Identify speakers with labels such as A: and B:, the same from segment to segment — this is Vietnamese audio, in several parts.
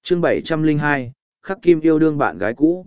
A: Chương 702, Khắc Kim yêu đương bạn gái cũ,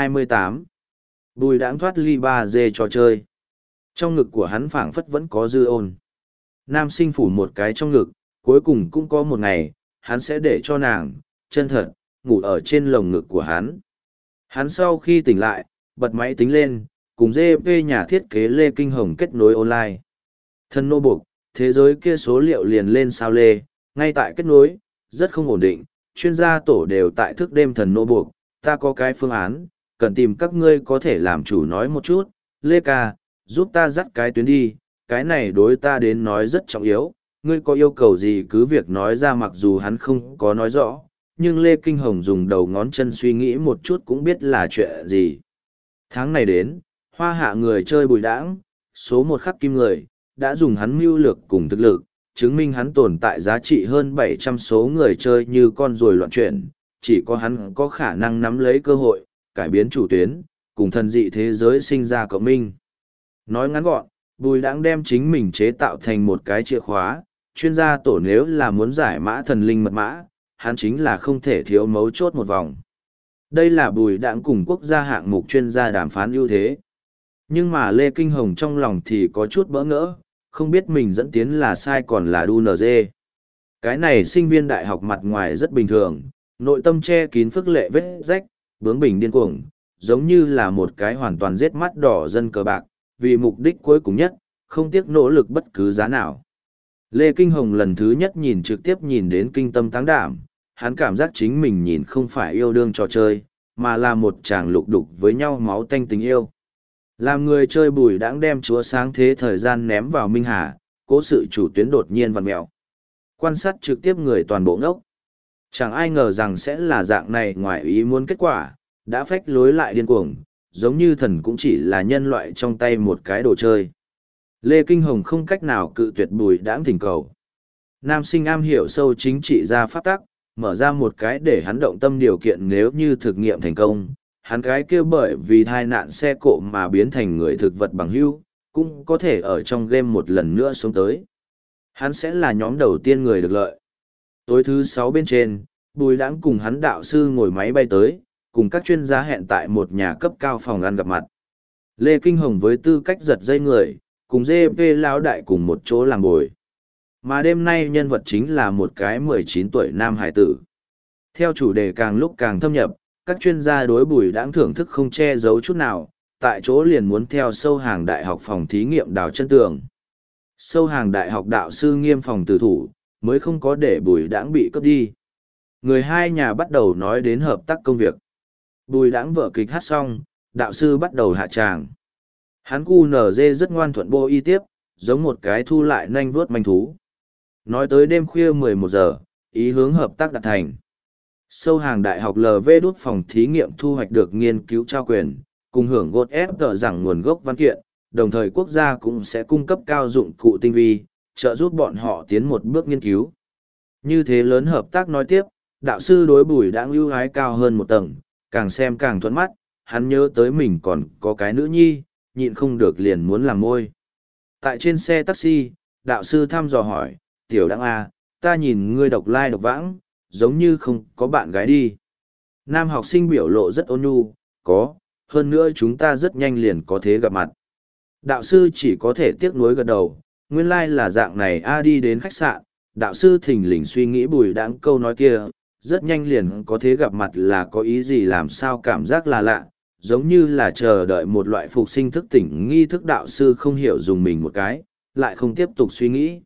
A: 28. Bùi đãng thoát ly 3D trò chơi. Trong ngực của hắn phảng phất vẫn có dư ôn. Nam sinh phủ một cái trong ngực, cuối cùng cũng có một ngày, hắn sẽ để cho nàng, chân thật, ngủ ở trên lồng ngực của hắn. Hắn sau khi tỉnh lại, bật máy tính lên, cùng GP nhà thiết kế Lê Kinh Hồng kết nối online. Thân nô buộc, thế giới kia số liệu liền lên sao Lê, ngay tại kết nối, rất không ổn định, chuyên gia tổ đều tại thức đêm thần nô buộc, ta có cái phương án, cần tìm các ngươi có thể làm chủ nói một chút, Lê ca, giúp ta dắt cái tuyến đi, cái này đối ta đến nói rất trọng yếu, ngươi có yêu cầu gì cứ việc nói ra mặc dù hắn không có nói rõ, nhưng Lê Kinh Hồng dùng đầu ngón chân suy nghĩ một chút cũng biết là chuyện gì. Tháng này đến, hoa hạ người chơi bùi đãng, số một khắc kim người, đã dùng hắn mưu lược cùng thực lực, chứng minh hắn tồn tại giá trị hơn 700 số người chơi như con ruồi loạn chuyển, chỉ có hắn có khả năng nắm lấy cơ hội, cải biến chủ tuyến, cùng thần dị thế giới sinh ra cộng minh. Nói ngắn gọn, bùi đãng đem chính mình chế tạo thành một cái chìa khóa, chuyên gia tổ nếu là muốn giải mã thần linh mật mã, hắn chính là không thể thiếu mấu chốt một vòng. Đây là bùi đãng cùng quốc gia hạng mục chuyên gia đàm phán ưu thế. Nhưng mà Lê Kinh Hồng trong lòng thì có chút bỡ ngỡ, không biết mình dẫn tiến là sai còn là đu NG. Cái này sinh viên đại học mặt ngoài rất bình thường, nội tâm che kín phức lệ vết rách, bướng bỉnh điên cuồng, giống như là một cái hoàn toàn giết mắt đỏ dân cờ bạc, vì mục đích cuối cùng nhất, không tiếc nỗ lực bất cứ giá nào. Lê Kinh Hồng lần thứ nhất nhìn trực tiếp nhìn đến kinh tâm táng đảm, hắn cảm giác chính mình nhìn không phải yêu đương trò chơi, mà là một chàng lục đục với nhau máu tanh tình yêu. Làm người chơi bùi đãng đem chúa sáng thế thời gian ném vào Minh Hà, cố sự chủ tuyến đột nhiên vặn mẹo. Quan sát trực tiếp người toàn bộ ngốc. Chẳng ai ngờ rằng sẽ là dạng này ngoài ý muốn kết quả, đã phách lối lại điên cuồng, giống như thần cũng chỉ là nhân loại trong tay một cái đồ chơi. Lê Kinh Hồng không cách nào cự tuyệt bùi đãng thỉnh cầu. Nam sinh am hiểu sâu chính trị ra pháp tắc, mở ra một cái để hắn động tâm điều kiện nếu như thực nghiệm thành công. Hắn cái kia bởi vì tai nạn xe cộ mà biến thành người thực vật bằng hữu, cũng có thể ở trong game một lần nữa xuống tới. Hắn sẽ là nhóm đầu tiên người được lợi. Tối thứ 6 bên trên, Bùi Đãng cùng hắn đạo sư ngồi máy bay tới, cùng các chuyên gia hẹn tại một nhà cấp cao phòng ăn gặp mặt. Lê Kinh Hồng với tư cách giật dây người, cùng GP lão đại cùng một chỗ làm bồi. Mà đêm nay nhân vật chính là một cái 19 tuổi nam hải tử. Theo chủ đề càng lúc càng thâm nhập, các chuyên gia đối Bùi Đãng thưởng thức không che giấu chút nào, tại chỗ liền muốn theo sâu hàng đại học phòng thí nghiệm đào chân tường. Sâu hàng đại học đạo sư nghiêm phòng tử thủ, mới không có để Bùi Đãng bị cướp đi. Người hai nhà bắt đầu nói đến hợp tác công việc. Bùi Đãng vở kịch hát xong, đạo sư bắt đầu hạ tràng. Hắn QNZ rất ngoan thuận bô y tiếp, giống một cái thu lại nanh vuốt manh thú. Nói tới đêm khuya 11 giờ, ý hướng hợp tác đạt thành. Sâu hàng đại học LV đút phòng thí nghiệm thu hoạch được nghiên cứu trao quyền, cùng hưởng gột ép tờ rằng nguồn gốc văn kiện, đồng thời quốc gia cũng sẽ cung cấp cao dụng cụ tinh vi, trợ giúp bọn họ tiến một bước nghiên cứu. Như thế lớn hợp tác nói tiếp, đạo sư đối Bùi Đãng ưu ái cao hơn một tầng, càng xem càng thuận mắt, hắn nhớ tới mình còn có cái nữ nhi, nhịn không được liền muốn làm môi. Tại trên xe taxi, đạo sư thăm dò hỏi, Tiểu Đãng à, ta nhìn ngươi độc lai độc vãng, giống như không có bạn gái đi. Nam học sinh biểu lộ rất ôn nhu, có, hơn nữa chúng ta rất nhanh liền có thể gặp mặt. Đạo sư chỉ có thể tiếc nuối gật đầu, nguyên lai là dạng này đi đến khách sạn, đạo sư thình lình suy nghĩ Bùi Đãng câu nói kia, rất nhanh liền có thể gặp mặt là có ý gì làm sao cảm giác là lạ, giống như là chờ đợi một loại phục sinh thức tỉnh nghi thức đạo sư không hiểu dùng mình một cái, lại không tiếp tục suy nghĩ.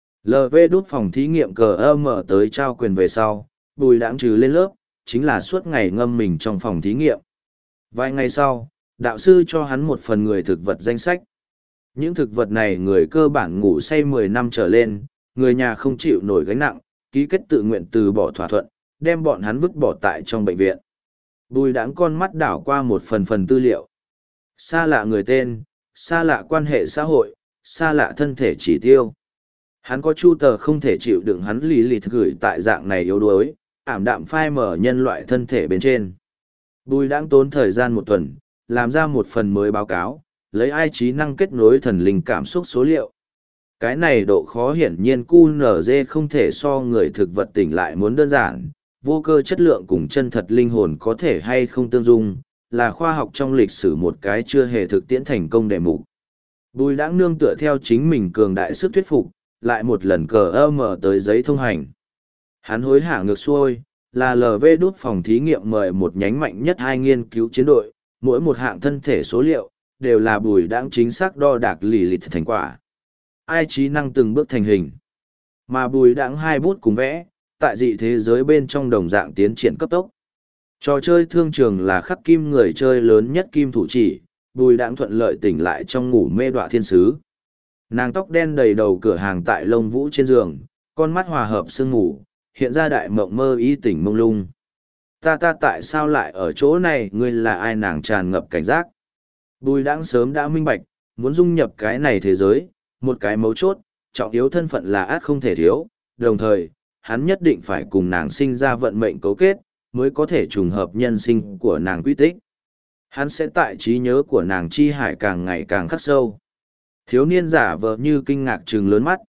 A: LV đút phòng thí nghiệm cờ mở tới trao quyền về sau, Bùi Đãng trừ lên lớp, chính là suốt ngày ngâm mình trong phòng thí nghiệm. Vài ngày sau, đạo sư cho hắn một phần người thực vật danh sách. Những thực vật này người cơ bản ngủ say 10 năm trở lên, người nhà không chịu nổi gánh nặng, ký kết tự nguyện từ bỏ thỏa thuận, đem bọn hắn vứt bỏ tại trong bệnh viện. Bùi Đãng con mắt đảo qua một phần tư liệu. Xa lạ người tên, xa lạ quan hệ xã hội, xa lạ thân thể chỉ tiêu. Hắn có chu tờ không thể chịu đựng hắn lì lì thực gửi tại dạng này yếu đuối, ảm đạm phai mở nhân loại thân thể bên trên. Bùi Đãng tốn thời gian 1 tuần, làm ra một phần mới báo cáo, lấy ai trí năng kết nối thần linh cảm xúc số liệu. Cái này độ khó hiển nhiên QNZ không thể so người thực vật tỉnh lại muốn đơn giản, vô cơ chất lượng cùng chân thật linh hồn có thể hay không tương dung, là khoa học trong lịch sử một cái chưa hề thực tiễn thành công đề mục. Bùi Đãng nương tựa theo chính mình cường đại sức thuyết phục, lại một lần mở tới giấy thông hành. Hắn hối hả ngược xuôi, là LV đút phòng thí nghiệm mời một nhánh mạnh nhất hai nghiên cứu chiến đội, mỗi một hạng thân thể số liệu, đều là Bùi Đãng chính xác đo đạc lì lịt thành quả. Ai trí năng từng bước thành hình. Mà Bùi Đãng hai bút cùng vẽ, tại dị thế giới bên trong đồng dạng tiến triển cấp tốc. Trò chơi thương trường là khắc kim người chơi lớn nhất kim thủ chỉ, Bùi Đãng thuận lợi tỉnh lại trong ngủ mê đọa thiên sứ. Nàng tóc đen đầy đầu cửa hàng tại lông vũ trên giường, con mắt hòa hợp sương ngủ, hiện ra đại mộng mơ ý tỉnh mông lung. Ta tại sao lại ở chỗ này, ngươi là ai? Nàng tràn ngập cảnh giác. Bùi Đãng sớm đã minh bạch, muốn dung nhập cái này thế giới, một cái mấu chốt, trọng yếu thân phận là át không thể thiếu, đồng thời, hắn nhất định phải cùng nàng sinh ra vận mệnh cấu kết, mới có thể trùng hợp nhân sinh của nàng quy tích. Hắn sẽ tại trí nhớ của nàng chi hải càng ngày càng khắc sâu. Thiếu niên giả vờ như kinh ngạc trừng lớn mắt,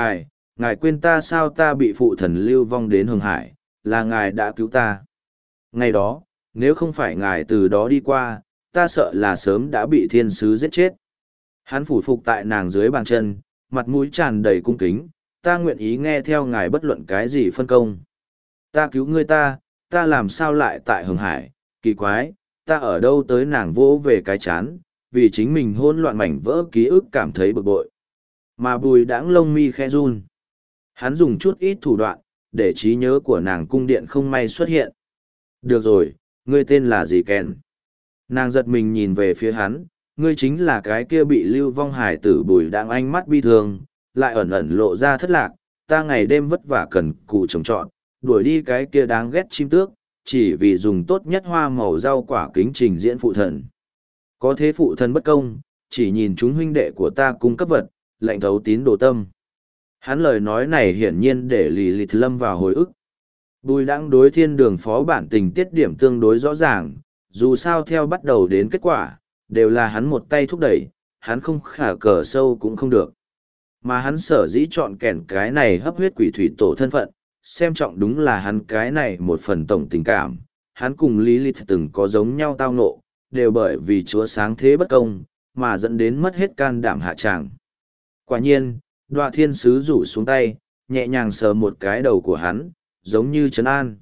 A: ngài quên ta sao? Ta bị phụ thần lưu vong đến Hồng Hải, là ngài đã cứu ta. Ngày đó, nếu không phải ngài từ đó đi qua, ta sợ là sớm đã bị thiên sứ giết chết. Hắn phủ phục tại nàng dưới bàn chân, mặt mũi tràn đầy cung kính, ta nguyện ý nghe theo ngài bất luận cái gì phân công. Ta cứu ngươi, ta làm sao lại tại Hồng Hải? Kỳ quái, ta ở đâu tới? Nàng vỗ về cái chán, vì chính mình hỗn loạn mảnh vỡ ký ức cảm thấy bực bội. Mà Bùi Đãng lông mi khẽ run. Hắn dùng chút ít thủ đoạn, để trí nhớ của nàng cung điện không may xuất hiện. Được rồi, ngươi tên là gì Ken? Nàng giật mình nhìn về phía hắn, ngươi chính là cái kia bị lưu vong hải tử. Bùi Đãng ánh mắt bi thương, lại ẩn ẩn lộ ra thất lạc. Ta ngày đêm vất vả cần cù trồng trọt, đuổi đi cái kia đáng ghét chim tước, chỉ vì dùng tốt nhất hoa màu rau quả kính trình diễn phụ thần. Có thế phụ thần bất công, chỉ nhìn chúng huynh đệ của ta cung cấp vật, lạnh thấu tín đồ tâm. Hắn lời nói này hiển nhiên để lì lịt lâm vào hồi ức. Bùi Đãng đối thiên đường phó bản tình tiết điểm tương đối rõ ràng, dù sao theo bắt đầu đến kết quả, đều là hắn một tay thúc đẩy, hắn không khả cờ sâu cũng không được. Mà hắn sở dĩ chọn kẻn cái này hấp huyết quỷ thủy tổ thân phận, xem trọng đúng là hắn cái này một phần tổng tình cảm. Hắn cùng Lilith từng có giống nhau tao ngộ, đều bởi vì Chúa sáng thế bất công, mà dẫn đến mất hết can đảm hạ tràng. Quả nhiên, Đoạ thiên sứ rủ xuống tay, nhẹ nhàng sờ một cái đầu của hắn, giống như trấn an.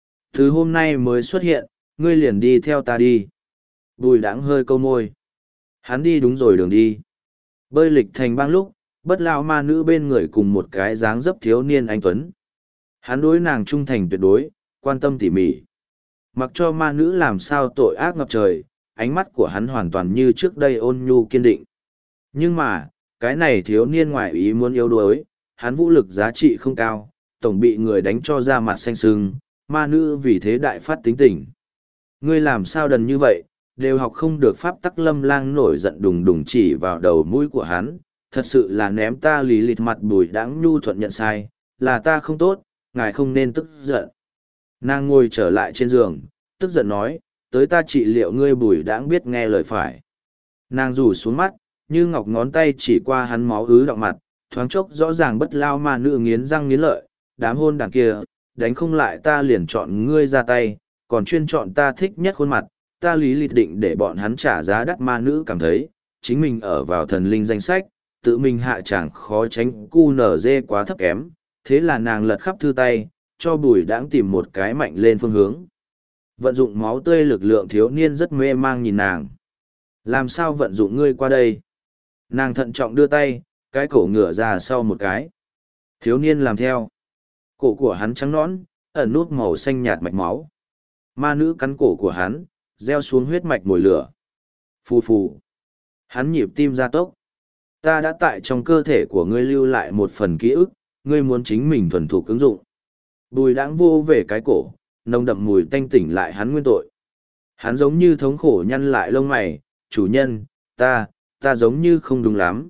A: Từ hôm nay mới xuất hiện, ngươi liền đi theo ta đi. Bùi Đãng hơi câu môi. Hắn đi đúng rồi đường đi. Bơi lịch thành bang lúc, bất lão ma nữ bên người cùng một cái dáng dấp thiếu niên anh tuấn. Hắn đối nàng trung thành tuyệt đối, quan tâm tỉ mỉ. Mặc cho ma nữ làm sao tội ác ngập trời, ánh mắt của hắn hoàn toàn như trước đây ôn nhu kiên định. Nhưng mà, cái này thiếu niên ngoại ý muốn yếu đuối, hắn vũ lực giá trị không cao, tổng bị người đánh cho ra mặt xanh sưng, ma nữ vì thế đại phát tính tình. Ngươi làm sao đần như vậy, đều học không được pháp tắc. Lâm Lang nổi giận đùng đùng chỉ vào đầu mũi của hắn, thật sự là ném ta. Lý lịt mặt. Bùi Đãng nhu thuận nhận sai, là ta không tốt, ngài không nên tức giận. Nàng ngồi trở lại trên giường, tức giận nói, tới ta trị liệu ngươi. Bùi Đãng biết nghe lời phải. Nàng rủ xuống mắt, như ngọc ngón tay chỉ qua hắn máu ứ đọng mặt, thoáng chốc rõ ràng bất lao ma nữ nghiến răng nghiến lợi, đám hôn đàn kia, đánh không lại ta liền chọn ngươi ra tay, còn chuyên chọn ta thích nhất khuôn mặt, ta lý lịch định để bọn hắn trả giá đắt. Ma nữ cảm thấy, chính mình ở vào thần linh danh sách, tự mình hạ chẳng khó tránh cu nở dê quá thấp kém, thế là nàng lật khắp thư tay, cho Bùi Đãng tìm một cái mạnh lên phương hướng. Vận dụng máu tươi lực lượng. Thiếu niên rất mê mang nhìn nàng. Làm sao vận dụng ngươi qua đây? Nàng thận trọng đưa tay, cái cổ ngửa ra sau một cái. Thiếu niên làm theo. Cổ của hắn trắng nõn, ẩn nút màu xanh nhạt mạch máu. Ma nữ cắn cổ của hắn, gieo xuống huyết mạch mồi lửa. Phù phù. Hắn nhịp tim gia tốc. Ta đã tại trong cơ thể của ngươi lưu lại một phần ký ức, ngươi muốn chính mình thuần thục ứng dụng. Bùi Đãng vô về cái cổ, nồng đậm mùi tanh tỉnh lại hắn nguyên tội. Hắn giống như thống khổ nhăn lại lông mày, chủ nhân, ta giống như không đúng lắm,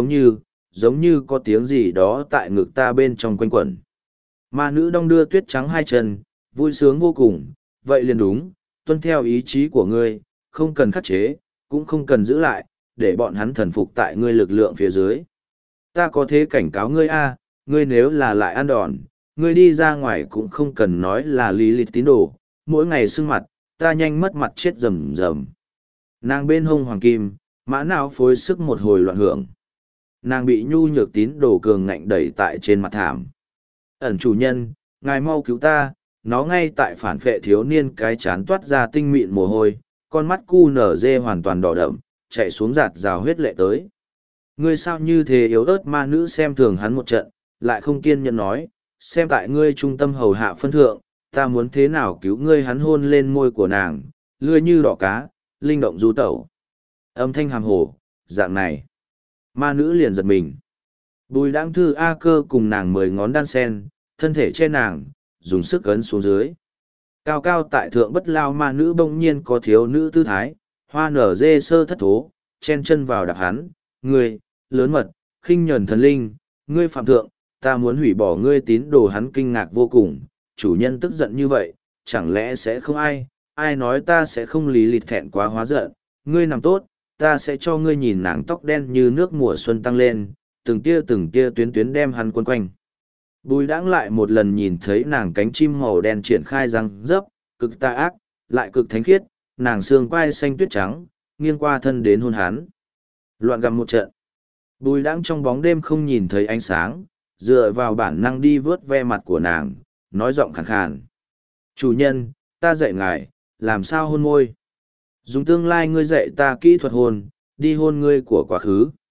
A: giống như có tiếng gì đó tại ngực ta bên trong quanh quẩn. Ma nữ đong đưa tuyết trắng hai chân, vui sướng vô cùng, vậy liền đúng, tuân theo ý chí của ngươi, không cần khắc chế, cũng không cần giữ lại, để bọn hắn thần phục tại ngươi lực lượng phía dưới. Ta có thế cảnh cáo ngươi a, ngươi nếu là lại ăn đòn, ngươi đi ra ngoài cũng không cần nói là lý lịch tín đồ, mỗi ngày sưng mặt, ta nhanh mất mặt chết rầm rầm. Nàng bên hông hoàng kim, mã não phối sức một hồi loạn hưởng. Nàng bị nhu nhược tín đồ cường ngạnh đẩy tại trên mặt thảm. Ẩn chủ nhân, ngài mau cứu ta, nó ngay tại phản phệ thiếu niên cái chán toát ra tinh mịn mồ hôi, con mắt cu nở dê hoàn toàn đỏ đậm, chạy xuống giạt rào huyết lệ tới. Ngươi sao như thế yếu ớt, ma nữ xem thường hắn một trận, lại không kiên nhẫn nói, xem tại ngươi trung tâm hầu hạ phân thượng, ta muốn thế nào cứu ngươi. Hắn hôn lên môi của nàng, lươi như đỏ cá, linh động du tẩu. Âm thanh hàm hồ, dạng này. Ma nữ liền giật mình. Bùi Đãng Thư A Cơ cùng nàng 10 ngón đan sen, thân thể che nàng, dùng sức ấn xuống dưới. Cao cao tại thượng bất lao ma nữ bỗng nhiên có thiếu nữ tư thái, hoa nở dê sơ thất thố, chen chân vào đạp hắn. Ngươi, lớn mật, khinh nhẫn thần linh, ngươi phạm thượng, ta muốn hủy bỏ ngươi tín đồ. Hắn kinh ngạc vô cùng, chủ nhân tức giận như vậy, chẳng lẽ sẽ không ai nói ta sẽ không lý lịch thẹn quá hóa giận. Ngươi nằm tốt, ta sẽ cho ngươi nhìn. Nàng tóc đen như nước mùa xuân tăng lên, từng tia tuyến tuyến đem hắn quấn quanh. Bùi Đãng lại một lần nhìn thấy nàng cánh chim màu đen triển khai răng rấp, cực tà ác, lại cực thánh khiết, nàng xương quai xanh tuyết trắng, nghiêng qua thân đến hôn hắn. Loạn gặm một trận. Bùi Đãng trong bóng đêm không nhìn thấy ánh sáng, dựa vào bản năng đi vớt ve mặt của nàng, nói giọng khàn khàn. Chủ nhân, ta dạy ngài, làm sao hôn môi? Dùng tương lai ngươi dạy ta kỹ thuật hôn, đi hôn ngươi của quá khứ.